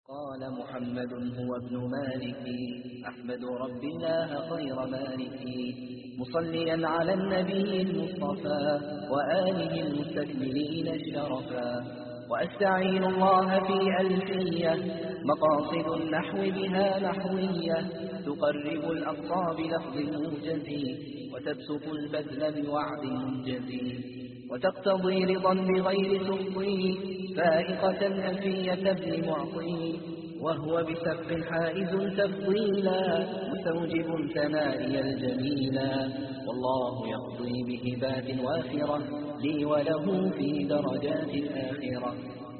قال محمد هو ابن مالك أحمد رب الله خير مالك مصليا على النبي المصطفى وآله المستكملين الشرفا وأستعين الله في ألفية مقاصد النحو بها نحوية تقرب الأقصى بلفظ موجز وتبسط البذل بوعد منجز وتقتضي رضا بغير سخطي فائقة ألفية ابن معطي وهو بسبق حائز تفضيلا مستوجب ثنائي الجميلا والله يقضي بهبات وافرة لي وله في درجات الآخرة.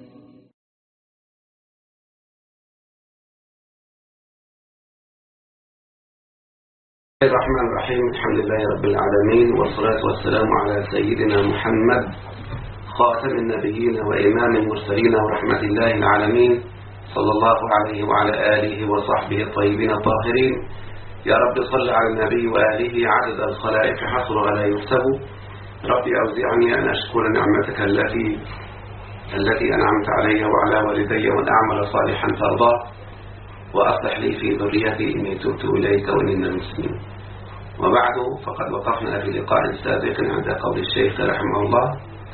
الرحمن الرحيم الحمد لله رب العالمين والصلاة والسلام على سيدنا محمد خاتم النبيين وإمام المرسلين ورحمة الله العالمين صلى الله عليه وعلى آله وصحبه الطيبين الطاهرين. يا رب صل على النبي وآله عدد الخلائق حصر ولا يحسب. ربي أوزعني أن أشكر نعمتك التي أنعمت علي وعلى والدي وأن أعمل صالحا ترضاه وأصلح لي في ذريتي إني تبت إليك وإني من المسلمين. وبعد فقد وقفنا في لقاء سابق عند قول الشيخ رحمه الله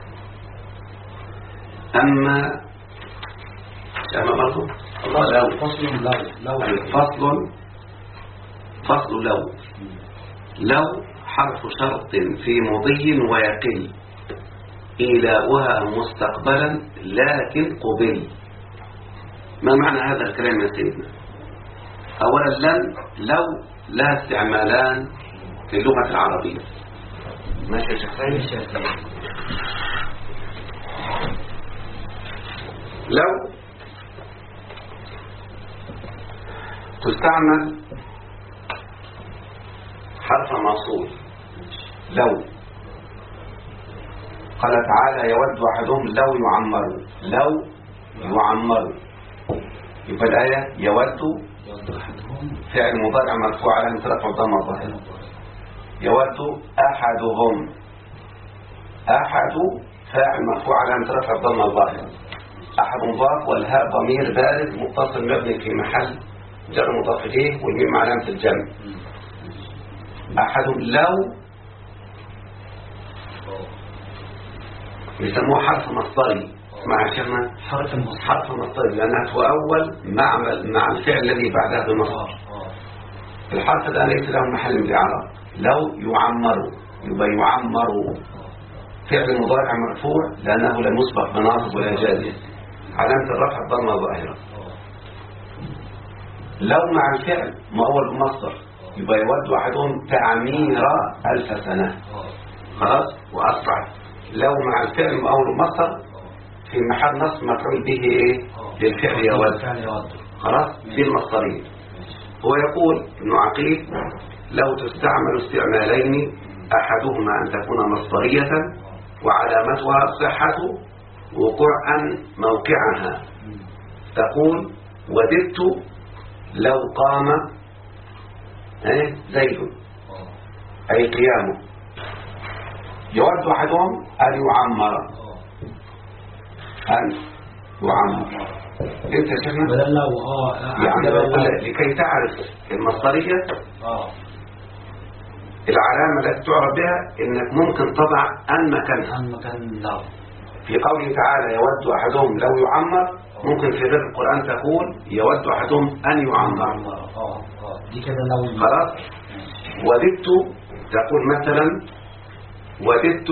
أما برضو فصل لو حرف شرط في مضي ويقل إيلاؤها مستقبلا لكن قبل. ما معنى هذا الكلام يا سيدنا؟ أولا لو لا استعمالان في اللغة العربية. ماشي يا شيخ؟ لو تستعمل حرف موصول. لو قال تعالى يود أحدهم لو يعمر يبقى الآية يود فعل مضارع مرفوع على رفع الضمة الظاهرة. يود أحدهم أحد فاعل مرفوع على رفع الضمة الظاهرة. أحد مضاف والهاء ضمير بارد متصل مبني في محل جر مضاف إليه والميم علامة الجمع. أحد لو يسموه حرف مصدري. مع شيخنا حرف مصدري لأنها تؤول مع الفعل الذي بعدها بمصدر. الحرف الآن ليس له محل من الإعراب. لو يعمر يبقى يعمر فعل مضارع مرفوع لأنه لم يسبق بناصب ولا جازم علامة الرفع الضمة ظاهرة. لو مع الفعل مؤول بمصدر يبقى يود أحدهم تعمير 1000 سنة. خلاص وأسرع. لو مع الفعل مؤول بمصدر في محل نصب مفعول به ايه للفعل يود. خلاص دي المصدرين. هو يقول ابن عقيل لو تستعمل استعمالين أحدهما أن تكون مصدرية وعلامتها صحة وقوعا موقعها. تقول وددت لو قام زيد أي قيامه. يود أحدهم أن يعمر انت شفنا يعني لكي تعرف المصدرية العلامة التي تعرف بها انك ممكن تضع ان مكانها. في قوله تعالى يود احدهم لو يعمر ممكن في غير القرآن تقول يود احدهم ان يعمر. دي كده لو خلاص. وددت تقول مثلا وددت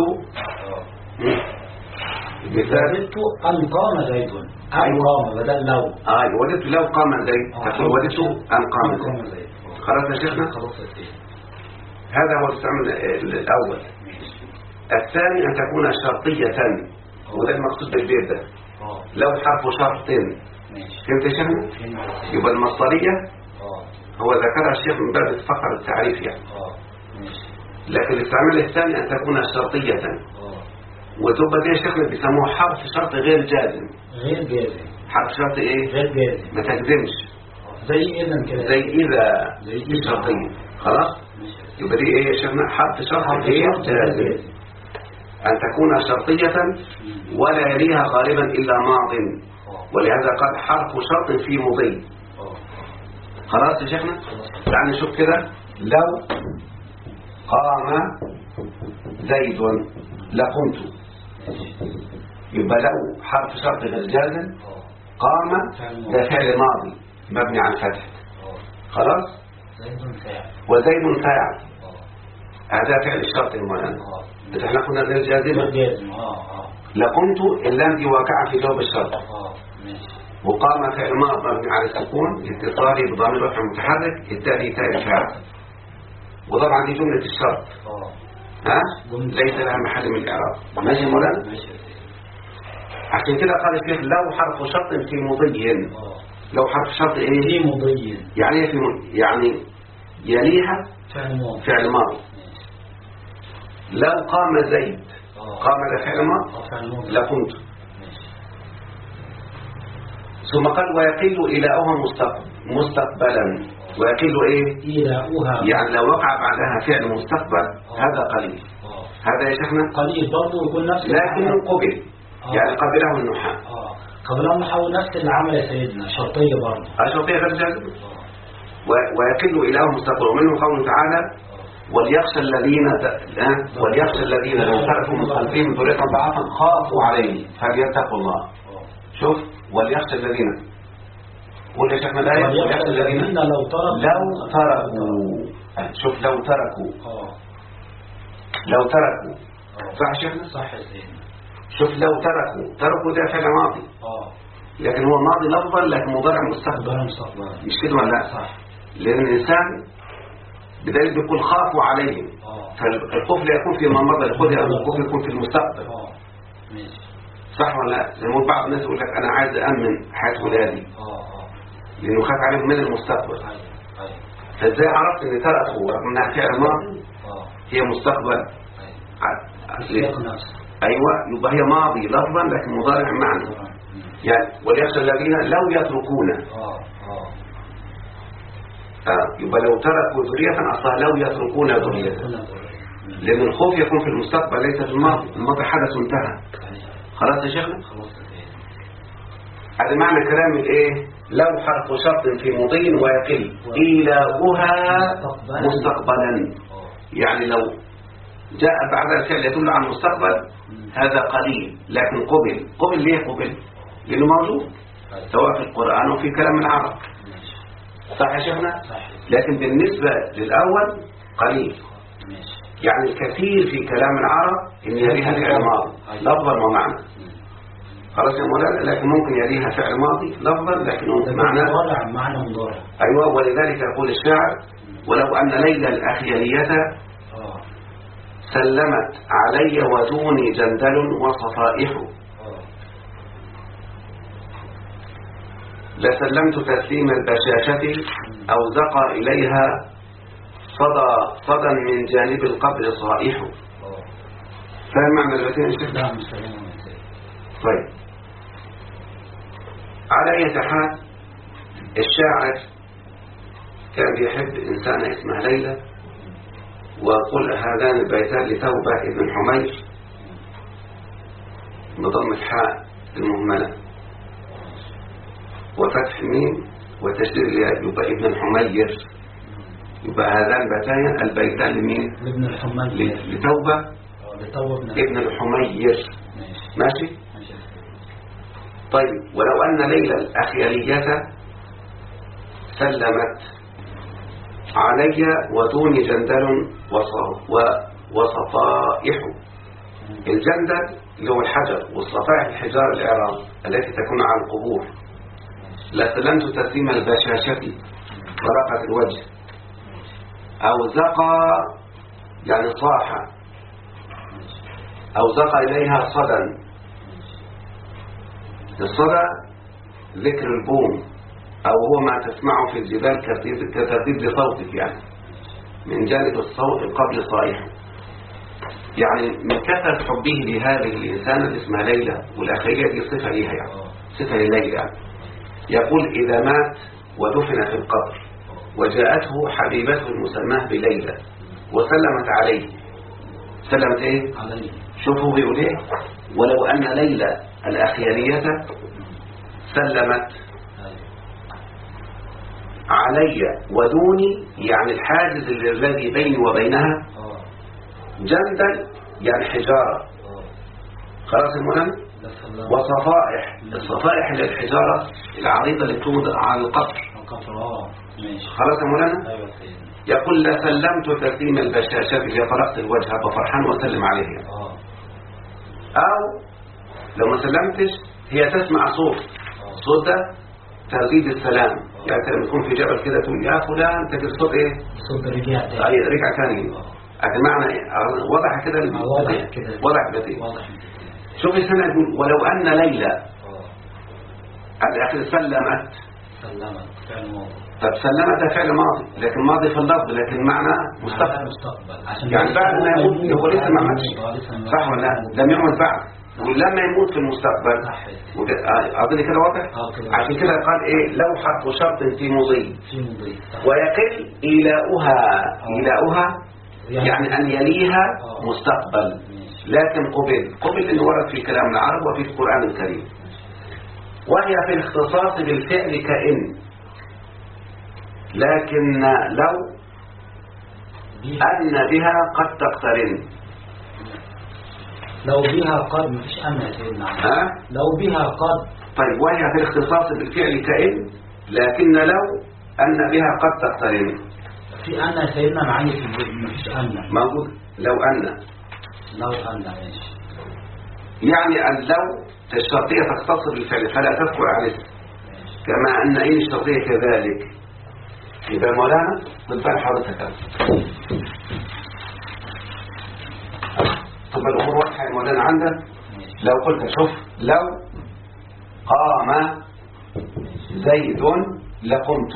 وددت أن قام زيد أن قام بدل لو وددت لو قام زيد تقول وددت أن قام زيد. خلاص يا شيخنا؟ هذا هو الاستعمال الأول. الثاني أن تكون شرطية وده المقصود بالبيت ده. لو حرف شرط فهمت يا شيخنا؟ يبقى المصدرية هو ذكرها الشيخ من باب فقر التعريف يعني. لكن الاستعمال الثاني أن تكون شرطية وتبقى دي شكل بيسموه حرف شرط غير جازم. حرف شرط ايه؟ غير جازم ما تجزمش. زي اذا كده زي اذا شرطية. خلاص يبقى دي ايه يا شيخنا؟ حرف شرط غير جازم. أن تكون شرطية ولا يليها غالبا إلا ماض، ولهذا قال حرف شرط في مضي. خلاص يا شيخنا؟ تعال نشوف كده. لو قام زيد لقمت، يبقى لو حرف شرط غير جازم، قام ده فعل ماضي مبني على الفتح. خلاص؟ وزيد فاعل، هذا فعل الشرط المعين. إذا احنا قلنا غير جازم لقمت، اللام دي واقعة في جواب الشرط. وقام فعل ماضي مبني على السكون لاتصاله بضمير رفع متحرك التالي تاء الفاعل، وطبعا دي جملة الشرط ليس لها محل من الإعراب. ماشي مولانا؟ عشان كده قال الشيخ لو حرف شرط في مضي. لو حرف شرط ايه في مضي يعني ايه؟ يعني يليها فعل ماضي. لو قام زيد، قام ده فعل ماضي لقمت. ثم قال ويقل إلاؤها مستقبلا. ويقل ايه؟ إلاؤها يعني لو وقع بعدها فعل مستقبل هذا قليل. هذا يا شيخنا قليل برضه يكون نفس لكنه قبل، يعني قبله النحاة. قبله النحاة نفس اللي عمل يا سيدنا، شرطية برضه. شرطية غير جازمة. ويقل إلاؤها مستقبلا. ومنه قوله تعالى وليخشى الذين لو تركوا من خلفهم ذرية ضعافا خافوا عليه فليتقوا الله. شوف وليخشى الذين، قول يا شيخنا الآية وليخشى الذين لو تركوا. شوف لو تركوا صح يا شيخنا؟ صح يا سيدنا. شوف لو تركوا ده فعل ماضي لكن هو ماضي لفظا لكن مضارع مستقبل. مش كده ولا لا؟ صح. لأن الإنسان بداية بيقول خافوا عليهم، فالخوف لا يكون في ما مضى، الخوف يكون في المستقبل. صح ولا لا؟ زي ما بعض الناس يقول لك أنا عايز أأمن حياة ولادي لأنه خاف عليهم من المستقبل. فإزاي عرفت إن تركوا رغم إنها فعل ماضي هي مستقبل؟ أيوة، يبقى هي ماضي لفظا لكن مضارع معنى. يعني وليخشى الذين لو يتركون. يبقى لو تركوا ذرية أصلا لو يتركون ذرية، لأن الخوف يكون في المستقبل ليس في الماضي. الماضي حدث وانتهى. خلاص يا شيخنا؟ هذا معنى كلام الايه؟ لو حرف شرط في مضي ويقل إيلاؤها مستقبلا. يعني لو جاء بعد الفعل يدل على المستقبل هذا قليل لكن قبل. ليه قبل؟ لأنه موجود سواء في القرآن وفي كلام العرب. صح يا شيخنا؟ لكن بالنسبة للأول قليل. يعني الكثير في كلام العرب إن يليها فعل ماضي لفظا ومعنى. خلاص يا مولانا؟ لكن ممكن يليها فعل ماضي لفظا لكن معنى مضارع. أيوة، ولذلك يقول الشاعر ولو أن ليلى الأخيلية سلمت علي ودوني جندل وصفائح لسلمت تسليم البشاشة أو زقى إليها صدى من جانب القبر صائح. فهم معنى البيتين يا شيخ؟ نعم. طيب، على أي حال الشاعر كان بيحب إنسانة اسمها ليلى، وقل هذان البيتان لتوبة ابن حمير بضم الحاء المهملة وفتح ميم وتشديد الياء يبقى ابن الحمير. يبقى هذان البيتان لمين؟ ابن الحمير لتوبة ابن الحمير. ماشي. طيب، ولو أن ليلى الأخيلية سلمت علي ودوني جندل وصفائح. الجندل اللي هو الحجر، والصفائح الحجار العراق التي تكون على القبور. لسلمت تسليم البشاشة ورقة الوجه. أو زقى يعني صاح، أو زقى إليها صدى. الصدى ذكر البوم، أو هو ما تسمعه في الجبال كترديد لصوتك، يعني من جانب الصوت قبل صائحه. يعني من كثرة حبه لهذه الإنسانة اللي اسمها ليلى، والأخيرية دي صفة ليها، يعني صفة لليلى. يعني يقول إذا مات ودفن في القبر وجاءته حبيبته المسماه بليلى وسلمت عليه. سلمت ايه؟ عليه. شوفوا بيقول ايه، ولو أن ليلى الأخيانية سلمت علي ودوني، يعني الحاجز الذي بيني وبينها، جندا يعني حجارة، خلاص المهم، وصفائح، الصفائح للحجارة العريضة اللي توضع على القصر، خلاص المهم. يقول لسلمت تسليم البشاشة اللي طرقت الوجه بفرحان وسلم عليه، أو لو ما سلمتش هي تسمع صوت ده تزيد السلام، يعني لما تكون في جبل كده تقول يا فلان تجد صوت ايه؟ صوت رجع تاني. أي رجع تاني. المعنى وضح كده بديع. شوف السنة يقول ولو أن ليلى الأخير سلمت فعل ماضي. طب سلمت فعل ماضي، لكن ماضي في اللفظ لكن معنى مستقبل. يعني بعد ما يموت يقول لسه ما عملش، صح ولا لا؟ لم يعمل بعد، ولما يموت في المستقبل أظن كده واضح. عشان كده قال ايه لو حرف شرط في مضي ويقل إيلاؤها يعني أن يليها مستقبل، لكن قبل إنه ورد في كلام العرب وفي القرآن الكريم. وهي في الاختصاص بالفعل كإن، لكن لو أن بها قد تقترن. لو بها قد مفيش أن يا سيدنا. لو بها قد. طيب وهي في الاختصاص بالفعل كإن، لكن لو أن بها قد تقترن. في أن يا سيدنا معي في الجزء مفيش أن موجود. لو أن ماشي. يعني أن لو الشرطية تختص بالفعل فلا تذكر عليه، كما أن إن الشرطية كذلك. يبقى مولانا بالفعل حضرتك طب الأمور واضحة يا مولانا عندك. لو قلت شوف لو قام زيد لقمت،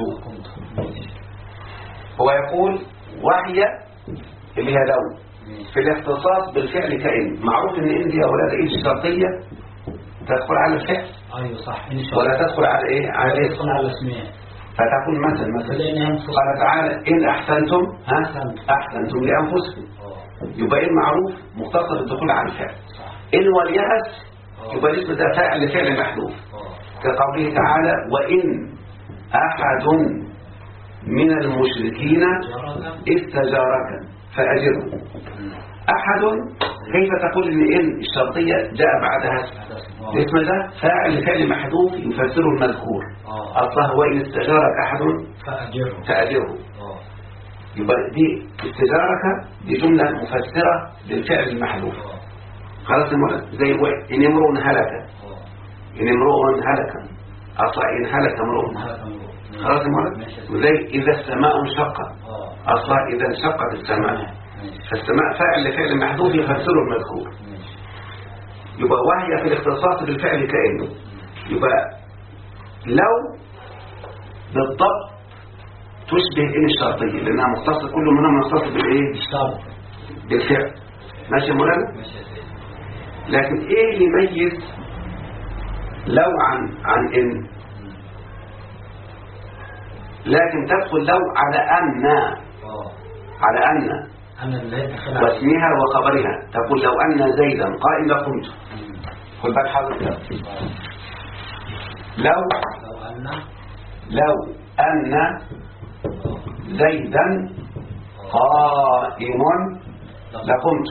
هو يقول وهي اللي هي لو في الاختصاص بالفعل كإن، معروف ان إن دي يا أولاد إيه الشرطية تدخل على الفعل. أيوة صح. ولا تدخل على إيه؟ على تدخل على اسمها. فتكون مثلا قال تعالى إن أحسنتم أحسنتم لأنفسكم، يبقى إن معروف مختصر الدخول على الفعل. إن واليأس يبقى الاسم ده فاعل لفعل محذوف، كقوله تعالى وإن أحد من المشركين استجارك فأجره. أحد كيف تقول إن الشرطية جاء بعدها الاسم ده فاعل لفعل محذوف يفسره المذكور أصله وإن استجارك أحد فأجره. يبقى دي استجارك دي جملة مفسرة للفعل المحذوف، خلاص زي إن امرؤ هلك، إن امرؤ هلك أصلا إن هلك امرؤ، خلاص زي إذا السماء انشقت أصلا إذا انشقت السماء، فالسماء فاعل لفعل محذوف يفسره المذكور. يبقى وهي في الاختصاص بالفعل كأنه، يبقى لو بالضبط تشبه إن الشرطية لأنها مختصة، كل منها مختصة بالإيه؟ بالفعل. ماشي مولانا؟ لكن إيه اللي يميز لو عن إن؟ لكن تدخل لو على أن واسمها وخبرها، تقول لو أن زيدا قائم لقمت. خد بالك حضرتك، لو أن زيدا قائم لقمت.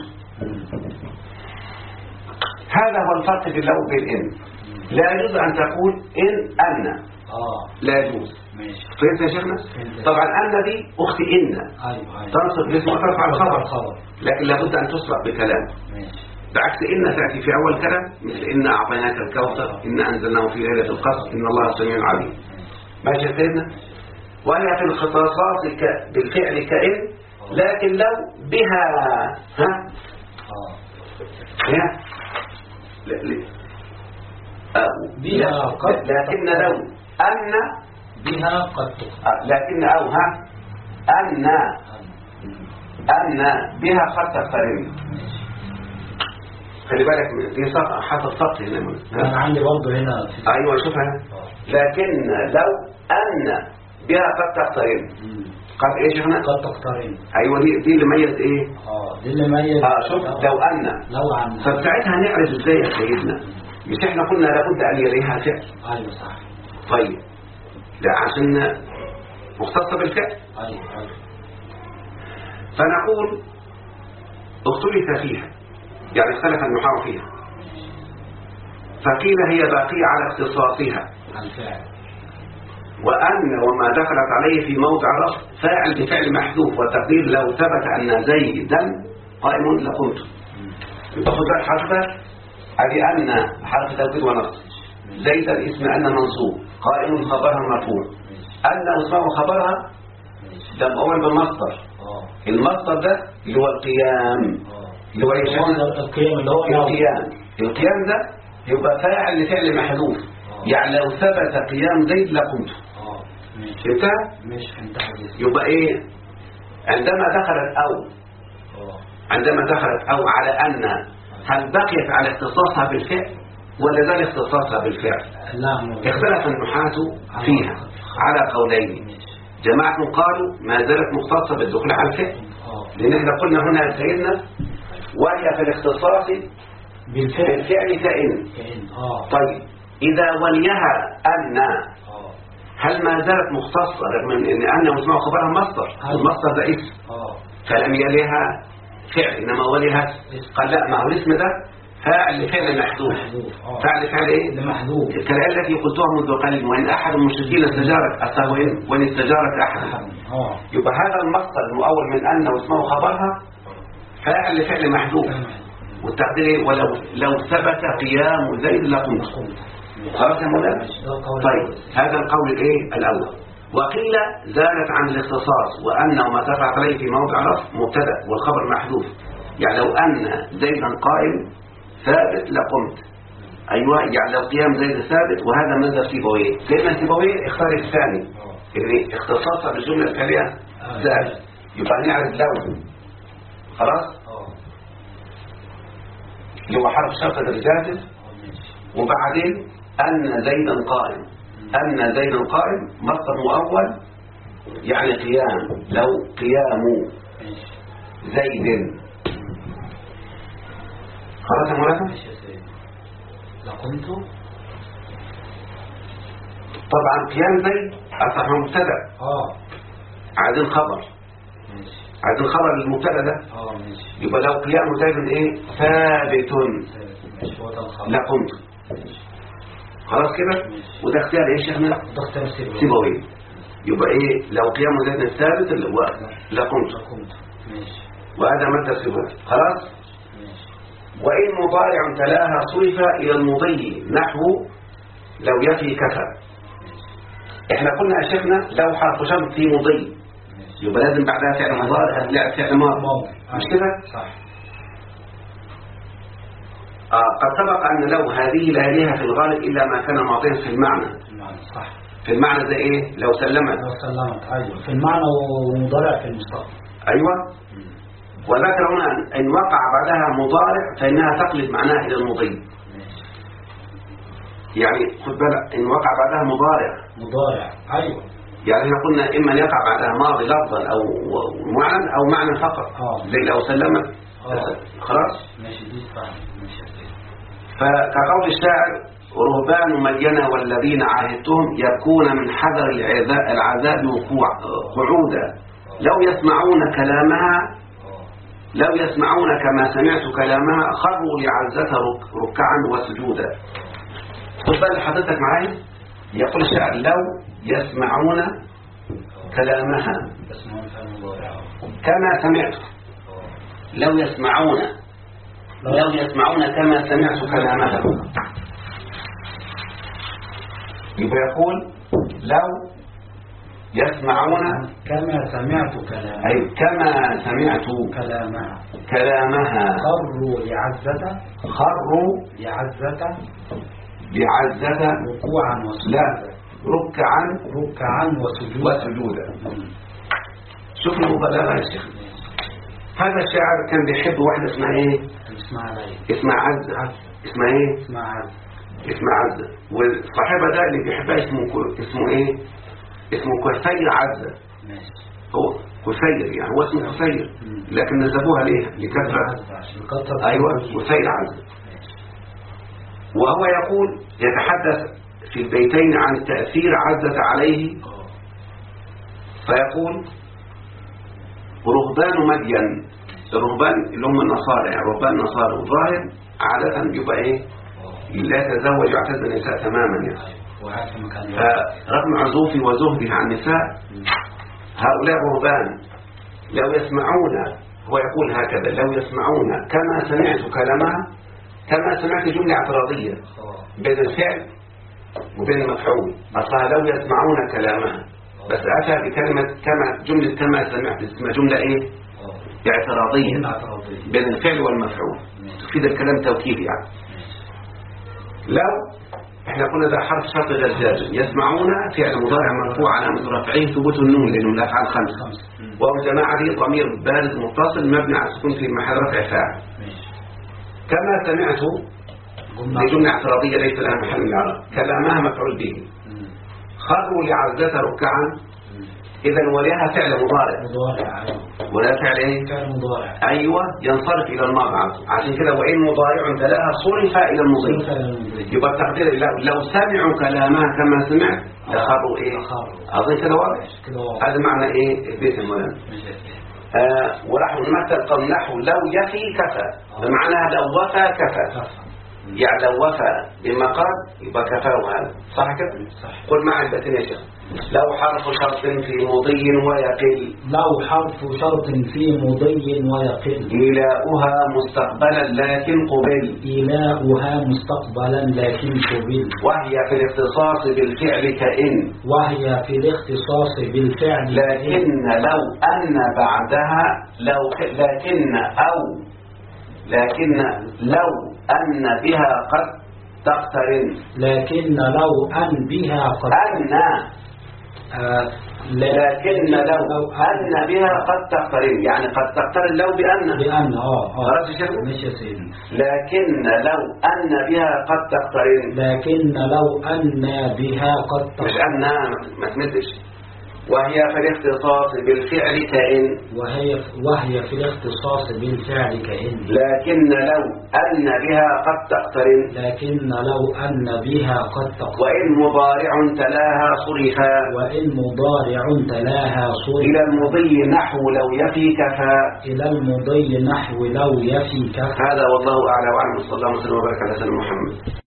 هذا هو الفرق بين لو وبين إن. لا يجوز أن تقول أن لا يجوز. فهمت يا شيخنا؟ طبعا أن دي أخت إن تنصب الاسم وترفع الخبر، لكن لابد أن تسبق بكلام. بعكس إن تأتي في أول كلام مثل إن أعطيناك الكوثر، إن أنزلناه في ليلة القدر، إن الله سميع عليم. ماشي يا سيدنا؟ وهي في الاختصاص بالفعل كإن، لكن لو بها بها قد، لكن لو أن بها قد، لكن أو أن بها قد تقترن. خلي بالك دي حاطط سطر هنا. أنا عندي برضه هنا أيوة شوفها. لكن لو أن بها قد تقترن. قد ايه يا شيخنا؟ قد تقترن. ايوه دي اللي ميز ايه؟ دي اللي ميز. شوف لو ان فساعتها نعرف ازاي يا سيدنا. مش احنا قلنا لابد ان يليها فعل. ايوه صح. طيب ده عشان مختصة بالفعل. ايوه. فنقول اختلف فيها، يعني اختلف النحاة فيها، فقيل هي باقية على اختصاصها الفعل، وأن وما دخلت عليه في موضع رفع فاعل بفعل محذوف، والتقدير لو ثبت أن زيدا قائم لقمت. تاخد بقى الحرف ده ادي أن حرف توكيد ونصب، زيدا اسم أن منصوب، قائم خبرها مرفوع، أن اسمه خبرها ده مؤول بالمصدر. المصدر ده اللي هو القيام، اللي هو القيام اللي هو القيام ده يبقى فاعل لفعل محذوف، يعني لو ثبت قيام زيد لقمت. فهمتها؟ مش فهمتها. يبقى ايه عندما دخلت او على ان هل بقيت على اختصاصها بالفعل ولا زال اختصاصها بالفعل؟ لا، اختلف النحاة فيها على قولين. جماعة قالوا ما زالت مختصة بالدخول على الفعل، لان احنا قلنا هنا يا سيدنا وهي في الاختصاص بالفعل كائن. طيب إذا وليها أن هل ما زالت مختصة رغم أن واسمها خبرها مصدر، المصدر ده اسم فلم يليها فعل إنما وليها قال لا، ما هو الاسم ده فاعل لفعل محذوف. فاعل لفعل ايه؟ محذوف. الكلام التي قلتها منذ قليل، وإن أحد المشركين استجارك أسهوين وإن استجارك أحد، يبقى هذا المصدر المؤول من أن واسمه خبرها فاعل لفعل محذوف، والتقدير ولو ثبت قيام زيد لقمت. خلاص يا مولانا؟ طيب هذا القول الايه الاول. وقيل زالت عن الاختصاص وانه ما ثبت عليه في موضع رفع مبتدا والخبر محذوف، يعني لو ان زيدا قائم ثابت لقمت. ايوه يعني لو قيام زيد ثابت، وهذا مذهب سيبويه. سيدنا سيبويه اختار الثاني، يعني اختصاصها بالجمله التاليه زاد، يبقى نعرف لو. خلاص اللي هو حرف شرط الجازم، وبعدين أن زيدا قائم. أن زيدا قائم مصدر مؤول يعني قيام، لو قيام زيد. خلاص يا مولانا؟ لقمت. طبعا قيام زيد أصبح مبتدا، عايزين خبر، عايزين خبر للمبتدا ده. يبقى لو قيام زيد ايه ثابت لقمت. خلاص كده. وده اختيار ايه يا شيخنا؟ سيبويه. يبقى ايه لو قيام زيد ثابت لقمت، وهذا مادة سيبويه. خلاص. وإن مضارع تلاها صرف إلى المضي نحو لو يفي كفى. احنا قلنا يا شيخنا لو حرف شرط في مضي يبقى لازم بعدها فعل مضارع لا فعل ماضي، مش كده؟ صح. قد سبق أن لو هذه لا يليها في الغالب إلا ما كان معطيا في المعنى. صح. في المعنى زي إيه؟ لو سلمت. أيوة. في المعنى ومضارع في المستقبل. أيوة. وذكر هنا إن وقع بعدها مضارع فإنها تقلب معناها إلى المضي. يعني خد بالك إن وقع بعدها مضارع. أيوة. يعني احنا قلنا إما يقع بعدها ماضي لفظا أو معنى أو معنى فقط. زي لو سلمت. خلاص. ماشي دي ماشي. فكقول الشاعر رهبان مدينة والذين عاهدتهم يبكون من حذر العذاب قعودا لو يسمعون كما سمعت كلامها خروا لعزتها ركعا وسجودا. خد بالك حضرتك معايا. يقول الشاعر لو يسمعون كلامها كما سمعت، لو يسمعون كما سمعت كلامها، يبقى يقول لو يسمعون كما سمعت كلامها، أي كما سمعت كلامها خروا لعزة ركوعا وسجودا. ركعا وسجودا. شوف المبالغة يا شيخ. هذا الشاعر كان بيحب واحدة اسمها ايه؟ اسمها عزة. اسمها ايه؟ اسمها عزة. والصاحبة ده اللي بيحبها اسمه ايه؟ اسمه كفير عزة. ماشي. هو كفير يعني هو اسمه كفير لكن نسبوها ليه لكثرة. أيوة كفير عزة. وهو يقول يتحدث في البيتين عن تأثير عزة عليه فيقول رهبان مدين. الرهبان اللي هم النصارى يعني رهبان النصارى والظاهر عادة بيبقى ايه لا يتزوج يعتزل النساء تماما يعني. فرغم عزوفه وزهده عن النساء هؤلاء رهبان لو يسمعون هو يقول هكذا لو يسمعون كما سمعت كلامها كما سمعت جملة اعتراضية بين الفعل وبين المفعول أصلا لو يسمعون كلامها بس أتى بكلمة كما جملة كما سمعت اسمها جملة ايه اعتراضية بين الفعل والمفعول تفيد الكلام توكيد يعني. لو احنا قلنا ده حرف شرط غير جازم يسمعون فعل مضارع مرفوع علامة رفعه ثبوت النون لأنه من الأفعال خمسة والجماعة دي ضمير بارز متصل مبني على السكون في محل رفع فاعل. كما سمعت دي جملة اعتراضية ليس لها محل من الإعراب كلامها مفعول به. خروا لعزة ركعا إذا ولها فعل مضارع ولا فعل ايه فعل مضارع أيوة ينصرف إلى الماضي عشان كده وإن مضارع تلاها صرف إلى المضي يبقى التقدير لو سمعوا كلامها كما سمعت لخروا ايه أظن كده واضح هذا معنى ايه البيت المهم. ونحو نمثل قول نحو لو يفي كفى بمعنى لو وفى كفى يعني لو وفى بما قال يبقى كفاه هذا صح كده قل معي البيتين يا شيخ. لو حرف شرط في مضي ويقل لو حرف شرط في مضي ويقل إيلاؤها مستقبلا لكن قبل إيلاؤها مستقبلا لكن قبل وهي في الاختصاص بالفعل كإن وهي في الاختصاص بالفعل لكن لو أن بعدها لكن لو أن بها قد تقترن لكن لو أن بها قد لكن لو أن بها قد تقترن يعني قد تقترن لو بأن خلاص يا شيخ مش يا سيدي لكن لو أن بها قد تقترن لكن لو أن بها قد تقترن مش أن ما تمدش وهي في الاختصاص بالفعل كإن وهي في الاختصاص بالفعل كإن لكن لو أن بها قد تقترن وإن مضارع تلاها صرفا إلى المضي نحو لو يفي كفى هذا والله أعلى وأعلم صلى الله عليه وسلم وبارك على سيدنا محمد.